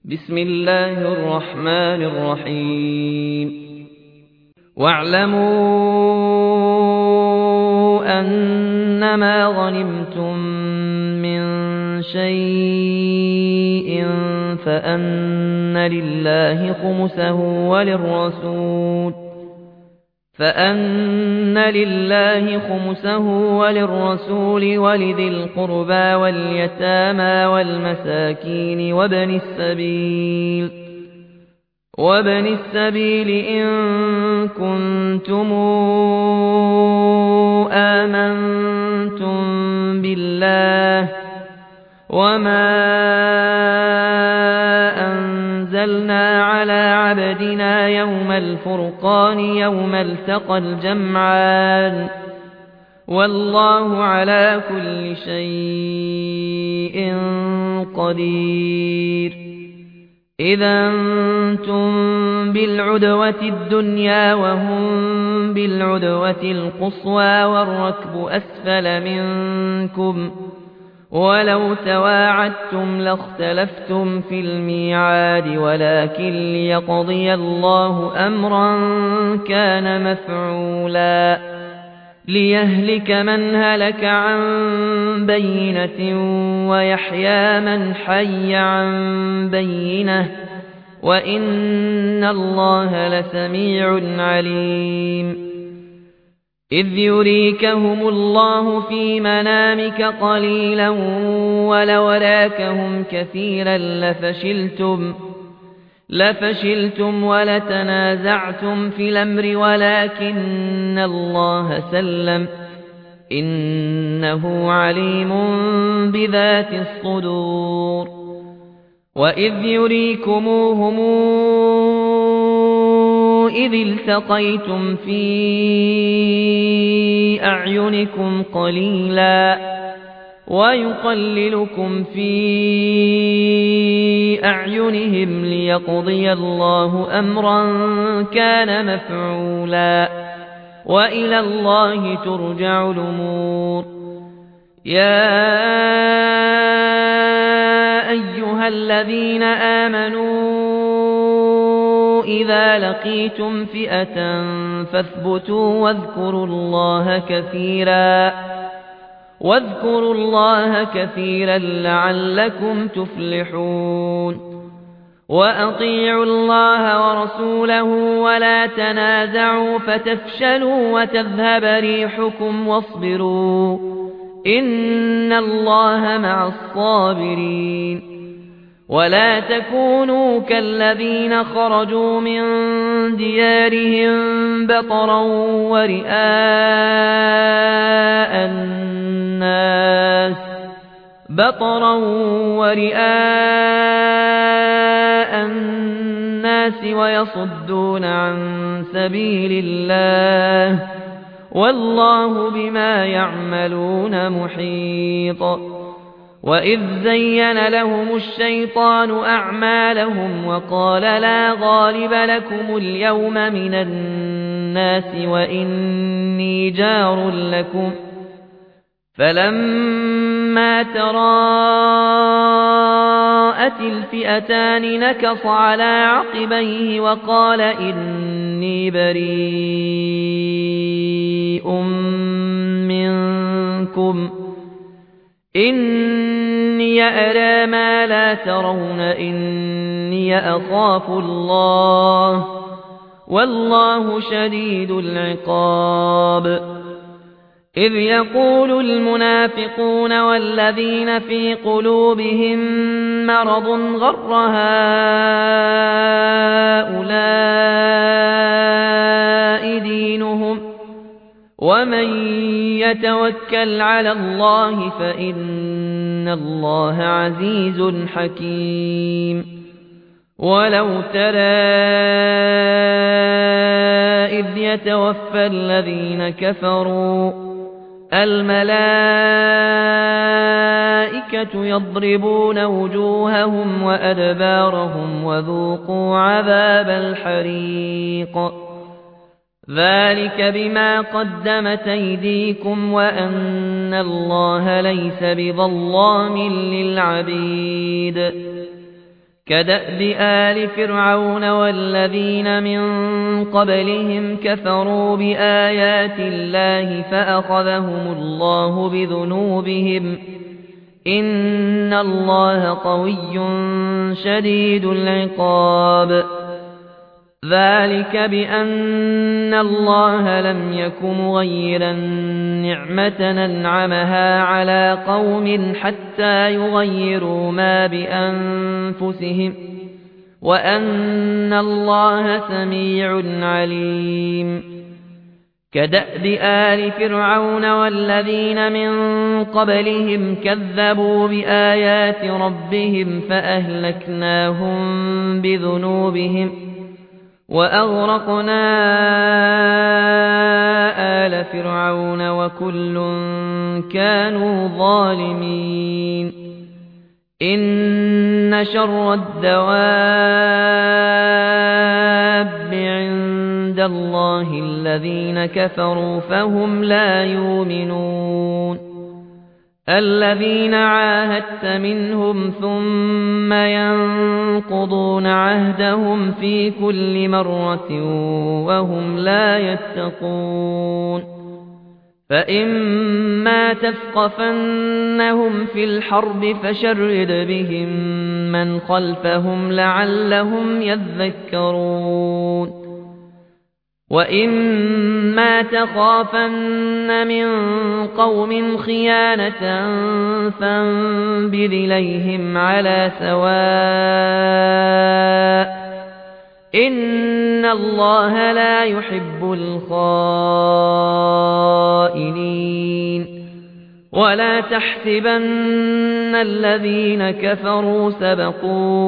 بسم الله الرحمن الرحيم واعلموا أنما غنمتم من شيء فأن لله خمسه وللرسول ولذي القربى واليتامى والمساكين وابن السبيل إن كنتم آمنتم بالله وما أنزلنا على عبدنا يوم الفرقان يوم التقى الجمعان والله على كل شيء قدير إذا أنتم بالعدوة الدنيا وهم بالعدوة القصوى والركب أسفل منكم ولو تواعدتم لاختلفتم في الميعاد ولكن ليقضي الله أمرا كان مفعولا ليهلك من هلك عن بينة ويحيى من حي عن بينة وإن الله لسميع عليم إذ يريكهم الله في منامك قليلا ولو راكهم كثيرا لفشلتم ولتنازعتم في الأمر ولكن الله سلم إنه عليم بذات الصدور وإذ يريكموهم إذ التقيتم في أعينكم قليلا ويقللكم في أعينهم ليقضي الله أمرا كان مفعولا وإلى الله ترجع الأمور يا أيها الذين آمنوا إذا لقيتم فئة فاثبتوا واذكروا الله كثيرا لعلكم تفلحون وأطيعوا الله ورسوله ولا تنازعوا فتفشلوا وتذهب ريحكم واصبروا إن الله مع الصابرين ولا تكونوا كالذين خرجوا من ديارهم بطرا ورئاء الناس ويصدون عن سبيل الله والله بما يعملون محيط وإذ زين لهم الشيطان أعمالهم وقال لا غالب لكم اليوم من الناس وإني جار لكم فلما تراءت الفئتان نكص على عقبيه وقال إني بريء منكم إني أرى ما لا ترون إني أخاف الله والله شديد العقاب إذ يقول المنافقون والذين في قلوبهم مرض غر هؤلاء دينهم ومن يتوكل على الله فإن الله عزيز حكيم ولو ترى إذ يتوفى الذين كفروا الملائكة يضربون وجوههم وأدبارهم وذوقوا عذاب الحريق ذلك بما قدمت أيديكم وأن الله ليس بظلام للعبيد كدأب آل فرعون والذين من قبلهم كفروا بآيات الله فأخذهم الله بذنوبهم إن الله قوي شديد العقاب ذلك بأن الله لم يك مغيرا نعمة أنعمها على قوم حتى يغيروا ما بأنفسهم وأن الله سميع عليم كدأب آل فرعون والذين من قبلهم كذبوا بآيات ربهم فأهلكناهم بذنوبهم وأغرقنا آل فرعون وكل كانوا ظالمين إن شر الدواب عند الله الذين كفروا فهم لا يؤمنون الذين عاهدت منهم ثم ينقضون عهدهم في كل مرة وهم لا يتقون فإما تثقفنهم في الحرب فشرد بهم من خلفهم لعلهم يذكرون وإما تخافن من قوم خيانة فانبذ إليهم على سواء إن الله لا يحب الخائنين ولا تحسبن الذين كفروا سبقوا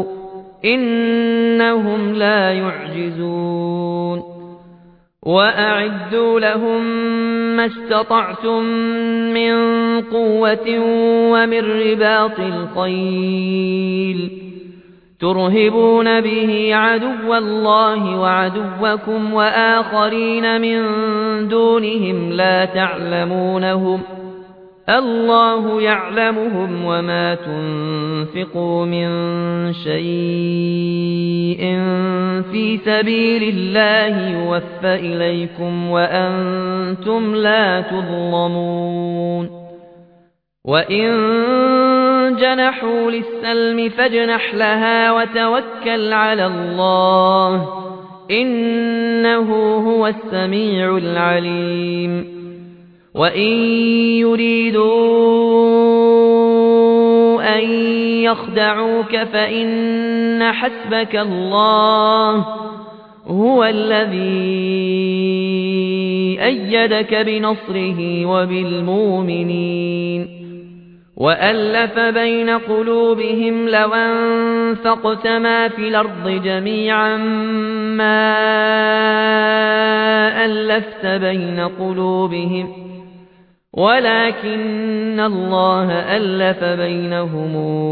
إنهم لا يعجزون وأعدوا لهم ما استطعتم من قوة ومن رباط الخيل ترهبون به عدو الله وعدوكم وآخرين من دونهم لا تعلمونهم الله يعلمهم وما تنفقوا من شيء في سبيل الله يوفى إليكم وأنتم لا تظلمون وإن جنحوا للسلم فاجنح لها وتوكل على الله إنه هو السميع العليم وإن يريدوا أن يخدعوك فإن حسبك الله هو الذي أيدك بنصره وبالمؤمنين وألف بين قلوبهم لو أنفقت ما في الأرض جميعا ما ألفت بين قلوبهم ولكن الله ألف بينهم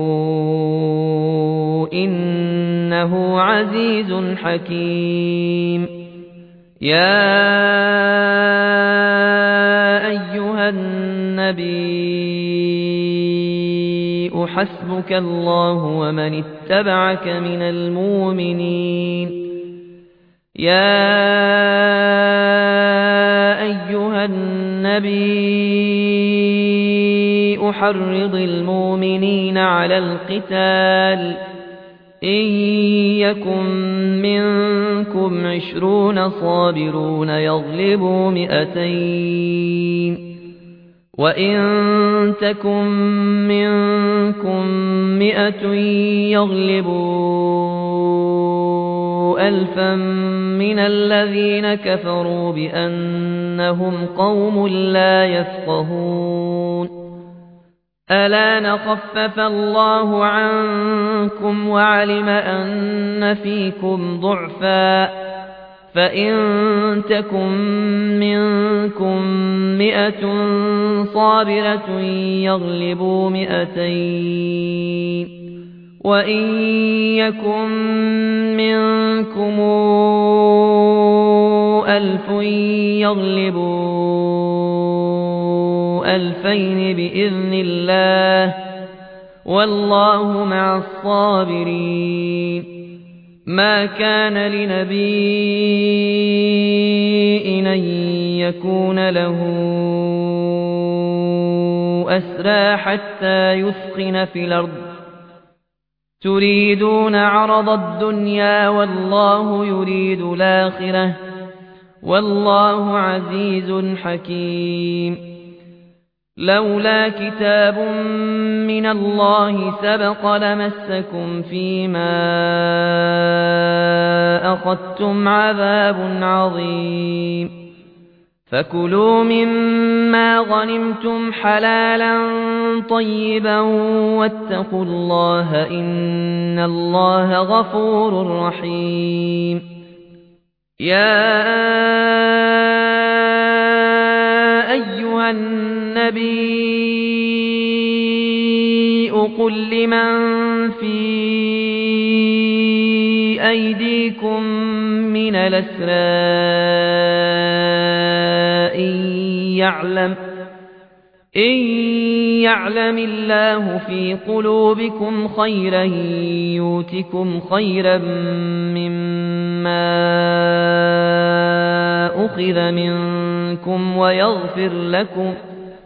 إنه عزيز حكيم يا أيها النبي حسبك الله ومن اتبعك من المؤمنين يا أيها النبي حرض المؤمنين على القتال إن يكن منكم 20 صابرون يغلبوا 200 وإن تكن منكم 100 يغلبوا 1000 من الذين كفروا بأنهم قوم لا يفقهون ألا نخفف الله عنكم وعلم أن فيكم ضعفا فإن تكن منكم 100 صابرة يغلبوا 200 وإن يكن منكم 1000 يغلبوا 2000 بإذن الله والله مع الصابرين. ما كان لنبي أن يكون له أسرى حتى يثخن في الأرض تريدون عرض الدنيا والله يريد الآخرة والله عزيز حكيم. لولا كتاب من الله سبق لمسكم فيما أخذتم عذاب عظيم. فكلوا مما غنمتم حلالا طيبا واتقوا الله إن الله غفور رحيم. يا أيها النبي قل لمن في أيديكم من الأسرى إن يعلم الله في قلوبكم خيرا يؤتكم خيرا مما أخذ منكم ويغفر لكم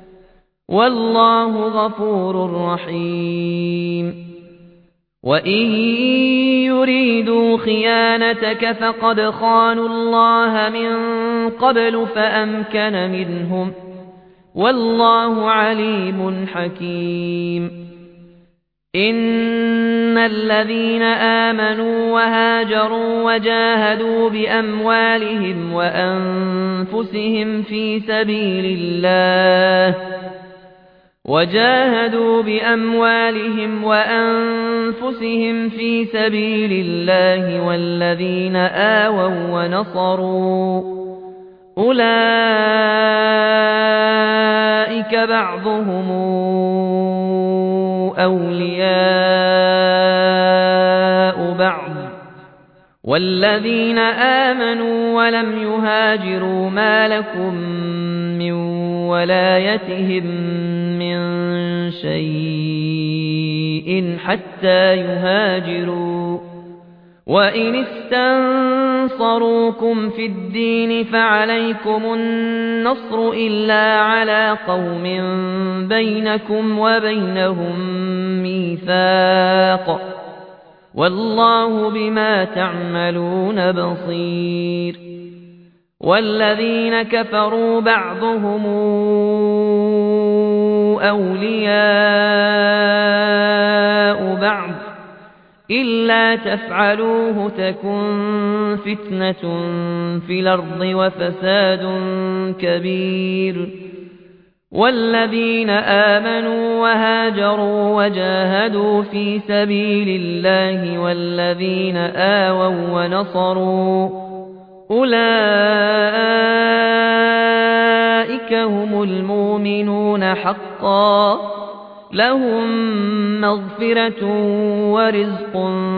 والله غفور رحيم. وإن يريدوا خيانتك فقد خانوا الله من قبل فأمكن منهم والله عليم حكيم. إن الذين آمنوا وهاجروا وجاهدوا بأموالهم وأنفسهم في سبيل الله والذين آووا ونصروا أولئك بعضهم أولياء بعض والذين آمنوا ولم يهاجروا ما لكم من ولايتهم من شيء حتى يهاجروا. وإن استنصروكم في الدين فعليكم النصر إلا على قوم بينكم وبينهم ميثاق والله بما تعملون بصير. والذين كفروا بعضهم أولياء بعض إلا تفعلوه تكن فتنة في الأرض وفساد كبير. والذين آمنوا وهاجروا وجاهدوا في سبيل الله والذين آووا ونصروا أولئك هم المؤمنون حقا لهم مغفرة ورزق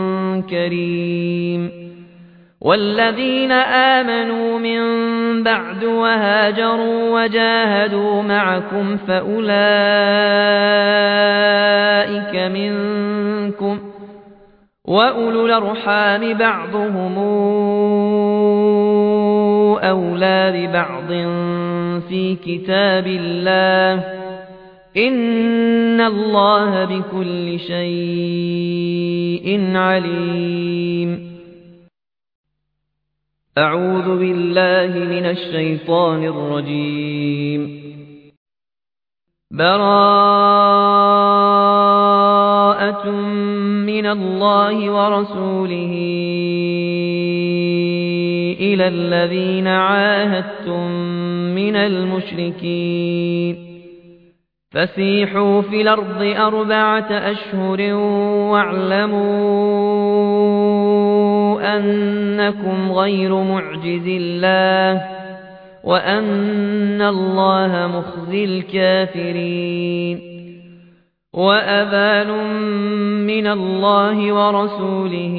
كريم. والذين آمنوا من بعد وهاجروا وجاهدوا معكم فأولئك منكم وأولو الأرحام بعضهم أولى ببعض في كتاب الله إن الله بكل شيء عليم. أعوذ بالله من الشيطان الرجيم. براءة من الله ورسوله إلى الذين عاهدتم من المشركين فسيحوا في الأرض 4 أشهر واعلموا أنكم غير معجز الله وأن الله مخزي الكافرين. وأذان من الله ورسوله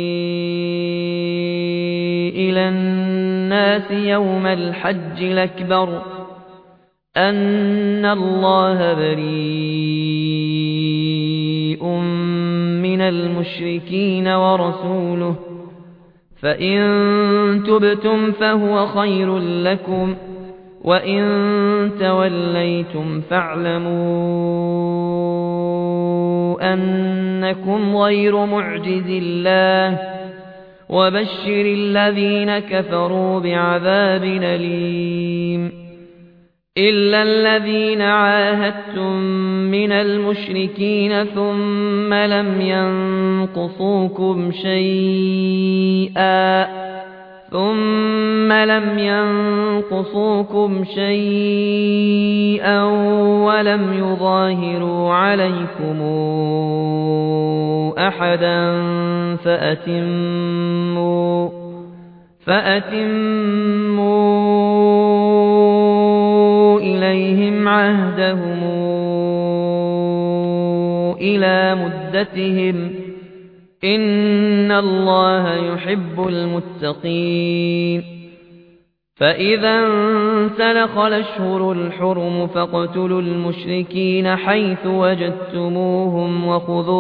إلى الناس يوم الحج الأكبر أن الله بريء من المشركين ورسوله، فإن تبتم فهو خير لكم، وإن توليتم فاعلموا أنكم غير معجز الله، وبشر الذين كفروا بعذاب أليم. إلا الذين عاهدتم من المشركين ثم لم ينقصوكم شيئا ولم يظاهروا عليكم أحدا فأتموا إليهم عهدهم إلى مدتهم، إن الله يحب المتقين. فإذا انسلخ الأشهر الحرم فاقتلوا المشركين حيث وجدتموهم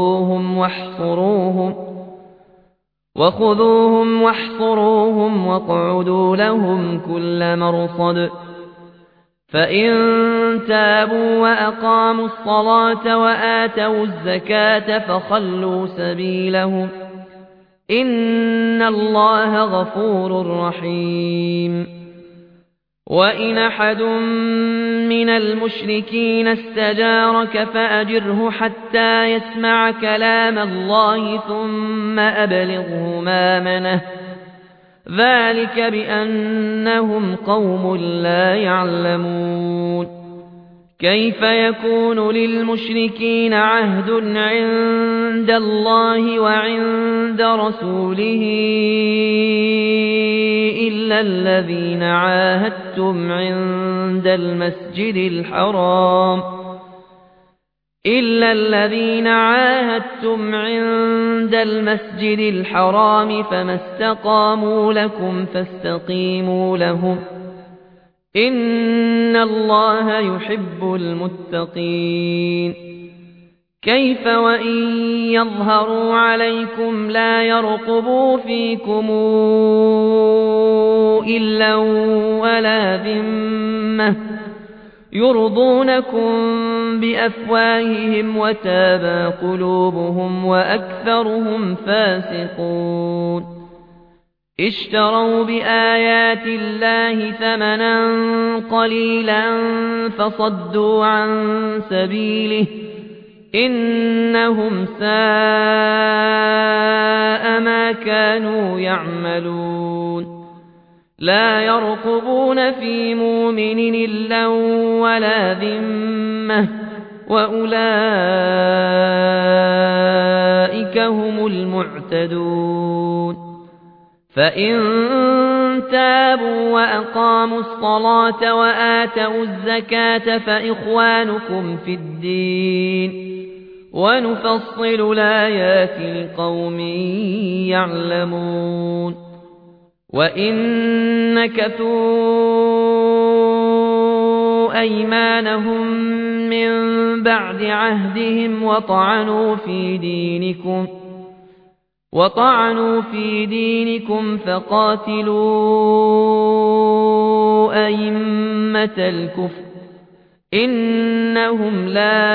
وخذوهم واحصروهم واقعدوا لهم كل مرصد. فإن تابوا وأقاموا الصلاة وآتوا الزكاة فخلوا سبيلهم، إن الله غفور رحيم. وإن أحد من المشركين استجارك فأجره حتى يسمع كلام الله ثم أبلغه مأمنه، ذلك بأنهم قوم لا يعلمون. كيف يكون للمشركين عهد عند الله وعند رسوله إلا الذين عاهدتم عند المسجد الحرام فما استقاموا لكم فاستقيموا لهم، إن الله يحب المتقين. كيف وإن يظهروا عليكم لا يرقبوا فيكم إلا ولا ذمة، يرضونكم بأفواههم وتابى قلوبهم وأكثرهم فاسقون. اشتروا بآيات الله ثمنا قليلا فصدوا عن سبيله، إنهم ساء ما كانوا يعملون. لا يرقبون في مؤمن إلا ولا ذمة، وأولئك هم المعتدون. فإن تابوا وأقاموا الصلاة وآتوا الزكاة فإخوانكم في الدين، ونفصل الآيات لقوم يعلمون. وإن نكثوا أيمانهم من بعد عهدهم وطعنوا في دينكم فقاتلوا أئمة الكفر، إنهم لا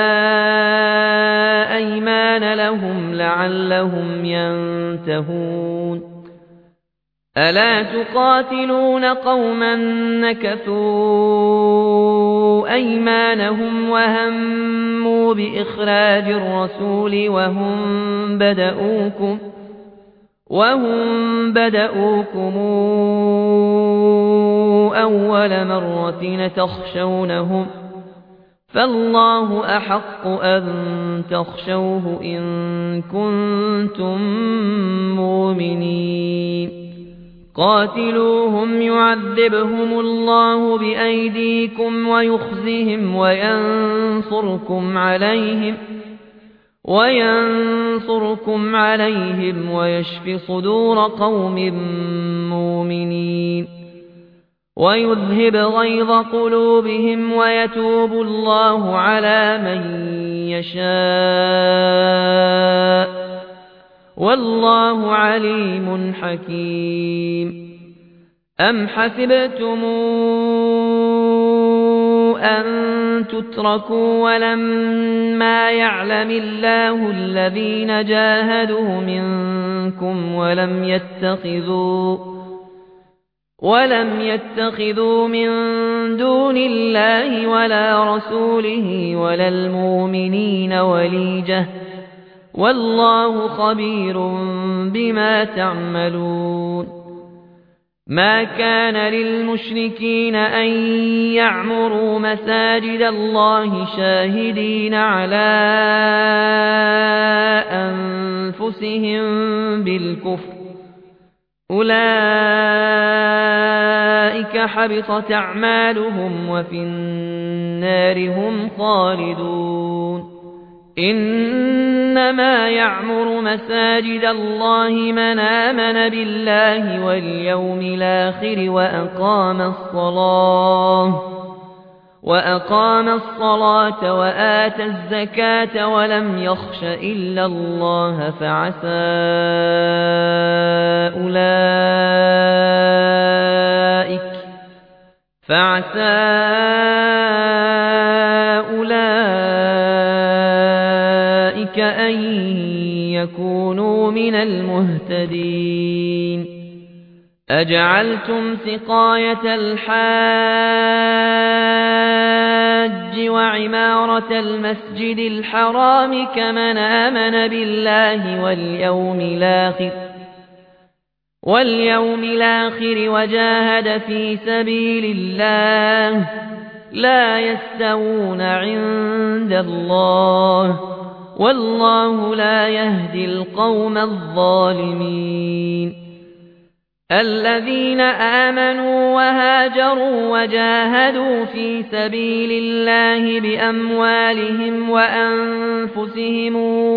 أيمان لهم لعلهم ينتهون. ألا تقاتلون قوما نكثوا أيمانهم وهموا بإخراج الرسول وهم بدؤوكم أول مرة تخشونهم، فالله أحق أن تخشوه إن كنتم مؤمنين. قاتلوهم يعذبهم الله بأيديكم ويخزهم وينصركم عليهم ويشف صدور قوم مؤمنين. ويذهب غيظ قلوبهم ويتوب الله على من يشاء والله عليم حكيم أم حسبتم أن تتركوا ولما يعلم الله الذين جاهدوا منكم ولم يتخذوا من دون الله ولا رسوله ولا المؤمنين وليجة والله خبير بما تعملون ما كان للمشركين أن يعمروا مساجد الله شاهدين على أنفسهم بالكفر أولئك حبطت أعمالهم وفي النار هم خالدون إنما يعمر مساجد الله من آمن بالله واليوم الآخر وأقام الصلاة وآتى الزكاة ولم يخش إلا الله فعسى أولئك أن يكونوا من المهتدين أجعلتم سقاية الحاج وعمارة المسجد الحرام كمن آمن بالله واليوم الآخر وجاهد في سبيل الله لا يستوون عند الله والله لا يهدي القوم الظالمين الذين آمنوا وهاجروا وجاهدوا في سبيل الله بأموالهم وأنفسهم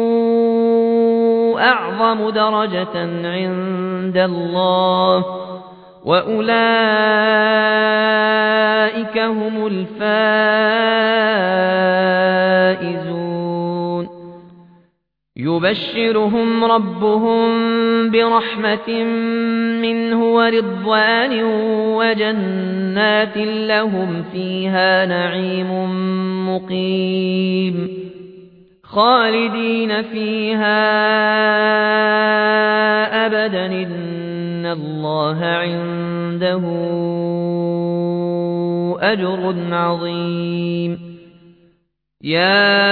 أعظم درجة عند الله وأولئك هم الفائزون يبشرهم ربهم برحمة منه ورضوان وجنات لهم فيها نعيم مقيم خالدين فيها أبدا إن الله عنده أجر عظيم يا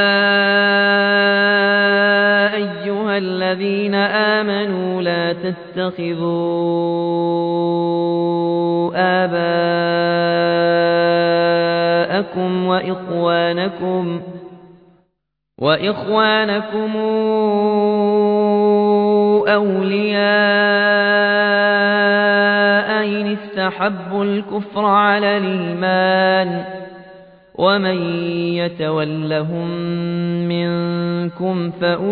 أيها الذين آمنوا لا تتخذوا آباءكم وإخوانكم أولياء إن استحبوا الكفر على الإيمان ومن يتولهم منكم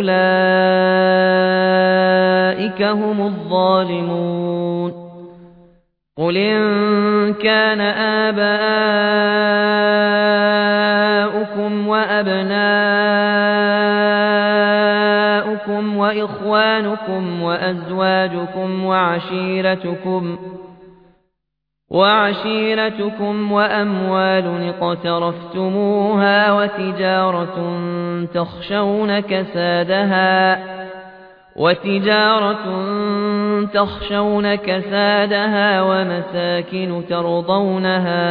فأولئك هم الظالمون قل إن كان آباؤكم وأبناؤكم وإخوانكم وأزواجكم وعشيرتكم وأموال اقترفتموها وتجارة تخشون كسادها ومساكن ترضونها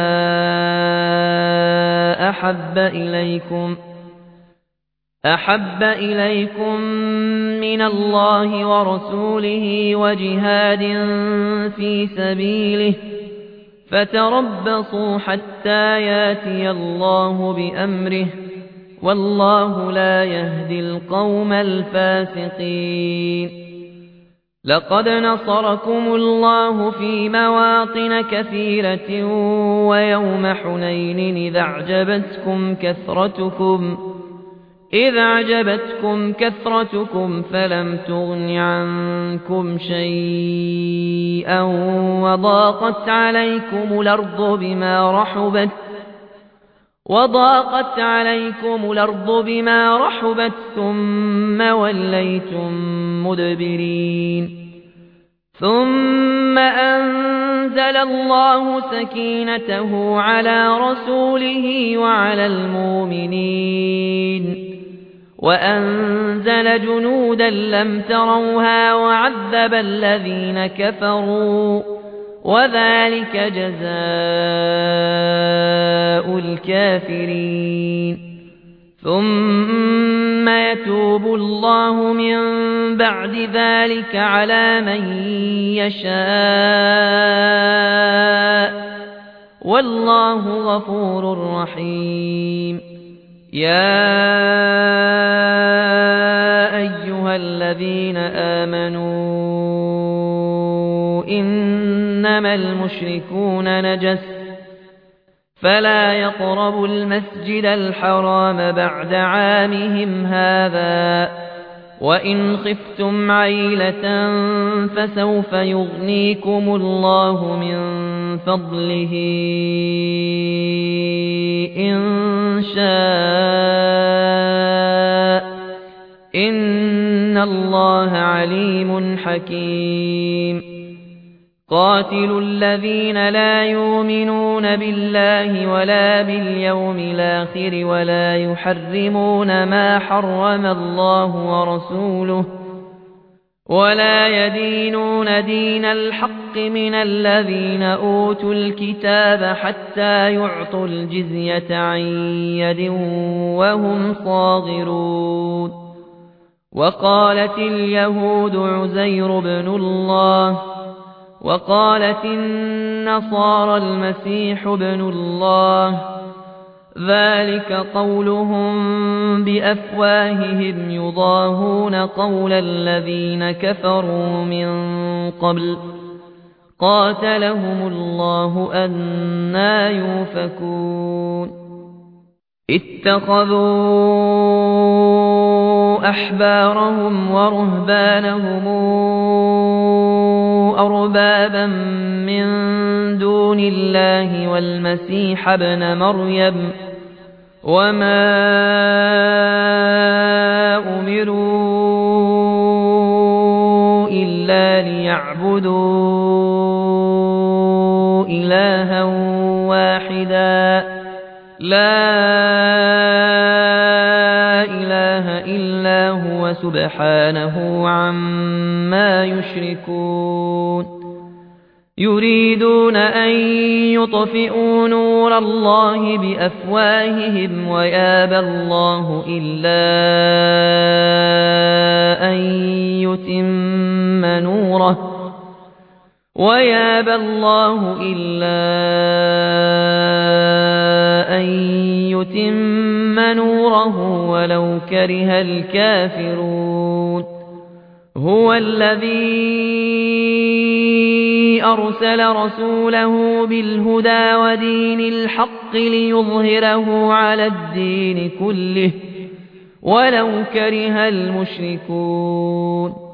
أحب إليكم من الله ورسوله وجهاد في سبيله فتربصوا حتى ياتي الله بأمره والله لا يهدي القوم الفاسقين لقد نصركم الله في مواطن كثيرة ويوم حنين إذا أعجبتكم كثرتكم إذ أعجبتكم كثرتكم فلم تغن عنكم شيئا وضاقت عليكم الأرض بما رحبت ثم وليتم مدبرين ثم أنزل الله سكينته على رسوله وعلى المؤمنين وأنزل جنودا لم تروها وعذب الذين كفروا وذلك جزاء الكافرين ثم يتوب الله من بعد ذلك على من يشاء والله غفور رحيم يا أيها الذين آمنوا إنما المشركون نجس فلا يقربوا المسجد الحرام بعد عامهم هذا وإن خفتم عيلة فسوف يغنيكم الله من فضله إن شاء إن الله عليم حكيم قاتلوا الذين لا يؤمنون بالله ولا باليوم الآخر ولا يحرمون ما حرم الله ورسوله ولا يدينون دين الحق من الذين أوتوا الكتاب حتى يعطوا الجزية عن يد وهم صاغرون وقالت اليهود عزير بن الله وقالت النصارى المسيح ابن الله ذلك قولهم بأفواههم يضاهون قول الذين كفروا من قبل قاتلهم الله أنى يؤفكون اتخذوا أحبارهم ورهبانهم أربابا من دون الله والمسيح ابن مريم وما أمروا إلا ليعبدوا إلها واحدا لا إله إلا هو سبحانه عما يشركون يريدون أن يطفئوا نور الله بأفواههم ويابى الله إلا أن يتم نوره ولو كره الكافرون هو الذي أرسل رسوله بالهدى ودين الحق ليظهره على الدين كله ولو كره المشركون